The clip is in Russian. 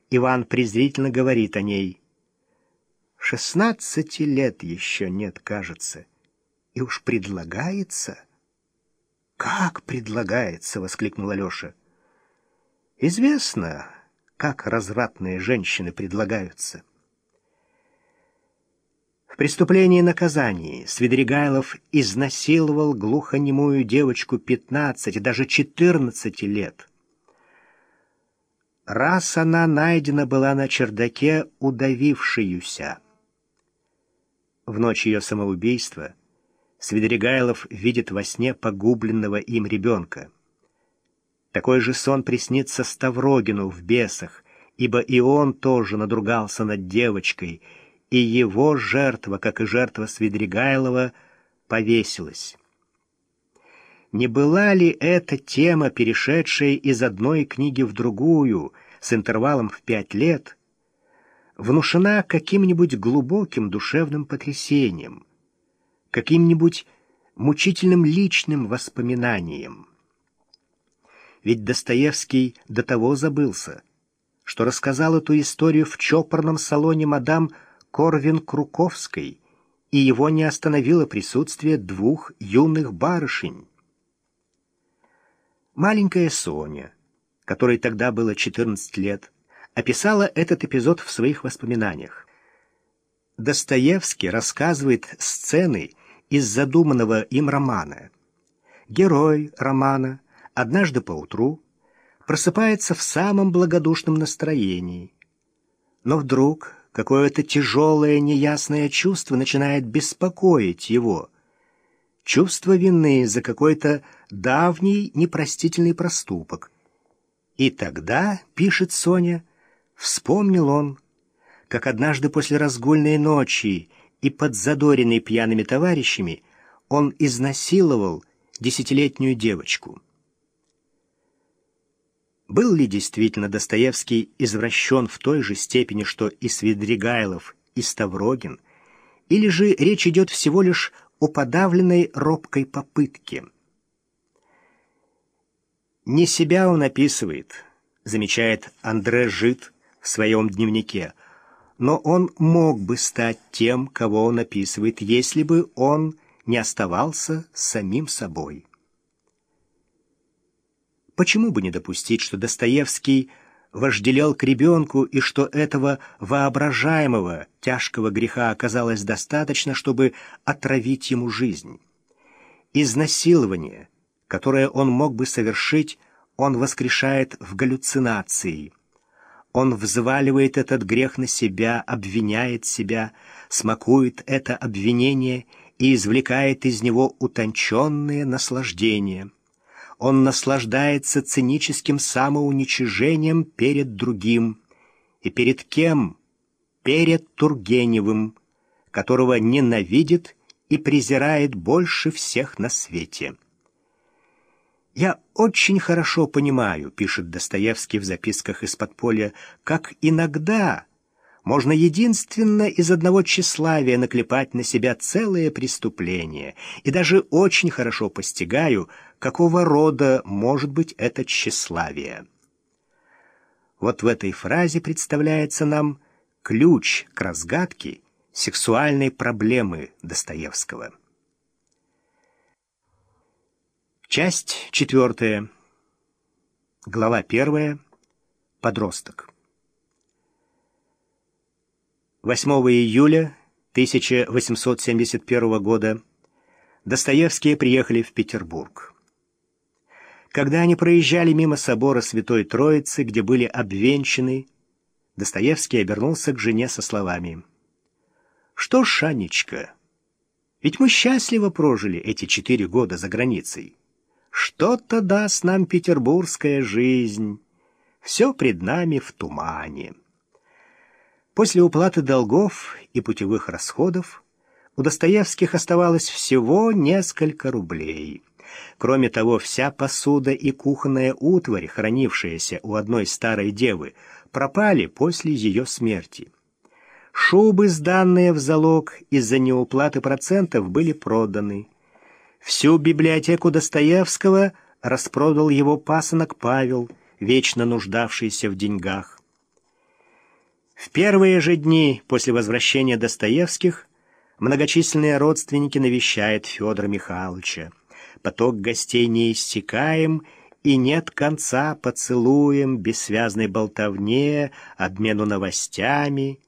Иван презрительно говорит о ней: 16 лет еще нет, кажется, и уж предлагается. «Как предлагается?» — воскликнул Алеша. «Известно, как развратные женщины предлагаются». В «Преступлении и наказании» Свидригайлов изнасиловал глухонемую девочку 15, даже 14 лет. Раз она найдена была на чердаке удавившеюся. В ночь ее самоубийства Свидригайлов видит во сне погубленного им ребенка. Такой же сон приснится Ставрогину в «Бесах», ибо и он тоже надругался над девочкой, и его жертва, как и жертва Свидригайлова, повесилась. Не была ли эта тема, перешедшая из одной книги в другую, с интервалом в 5 лет, внушена каким-нибудь глубоким душевным потрясением, каким-нибудь мучительным личным воспоминанием? Ведь Достоевский до того забылся, что рассказал эту историю в чопорном салоне мадам Корвин-Круковской, и его не остановило присутствие 2 юных барышень. Маленькая Соня, которой тогда было 14 лет, описала этот эпизод в своих воспоминаниях. Достоевский рассказывает сцены из задуманного им романа. Герой романа однажды поутру просыпается в самом благодушном настроении, но вдруг какое-то тяжелое неясное чувство начинает беспокоить его. Чувство вины за какой-то давний непростительный проступок. И тогда, пишет Соня, вспомнил он, как однажды после разгульной ночи и подзадоренный пьяными товарищами он изнасиловал 10-летнюю девочку. Был ли действительно Достоевский извращен в той же степени, что и Свидригайлов, и Ставрогин, или же речь идет всего лишь о подавленной робкой попытке? Не себя он описывает, замечает Андре Жид в своем дневнике, но он мог бы стать тем, кого он описывает, если бы он не оставался самим собой. Почему бы не допустить, что Достоевский вожделел к ребенку и что этого воображаемого тяжкого греха оказалось достаточно, чтобы отравить ему жизнь? Изнасилование, которое он мог бы совершить, он воскрешает в галлюцинации. Он взваливает этот грех на себя, обвиняет себя, смакует это обвинение и извлекает из него утонченные наслаждения. Он наслаждается циническим самоуничижением перед другим. И перед кем? Перед Тургеневым, которого ненавидит и презирает больше всех на свете. «Я очень хорошо понимаю», — пишет Достоевский в записках из подполья, «как иногда можно единственно из одного тщеславия наклепать на себя целое преступление, и даже очень хорошо постигаю, какого рода может быть это тщеславие». Вот в этой фразе представляется нам ключ к разгадке сексуальной проблемы Достоевского. Часть 4. Глава 1. Подросток. 8 июля 1871 года Достоевские приехали в Петербург. Когда они проезжали мимо собора Святой Троицы, где были обвенчаны, Достоевский обернулся к жене со словами: «Что ж, Анечка, ведь мы счастливо прожили эти 4 года за границей. Что-то даст нам петербургская жизнь. Все пред нами в тумане». После уплаты долгов и путевых расходов у Достоевских оставалось всего несколько рублей. Кроме того, вся посуда и кухонная утварь, хранившаяся у одной старой девы, пропали после ее смерти. Шубы, сданные в залог из-за неуплаты процентов, были проданы. Всю библиотеку Достоевского распродал его пасынок Павел, вечно нуждавшийся в деньгах. В первые же дни после возвращения Достоевских многочисленные родственники навещают Федора Михайловича. Поток гостей неиссякаем, и нет конца поцелуям, бессвязной болтовне, обмену новостями.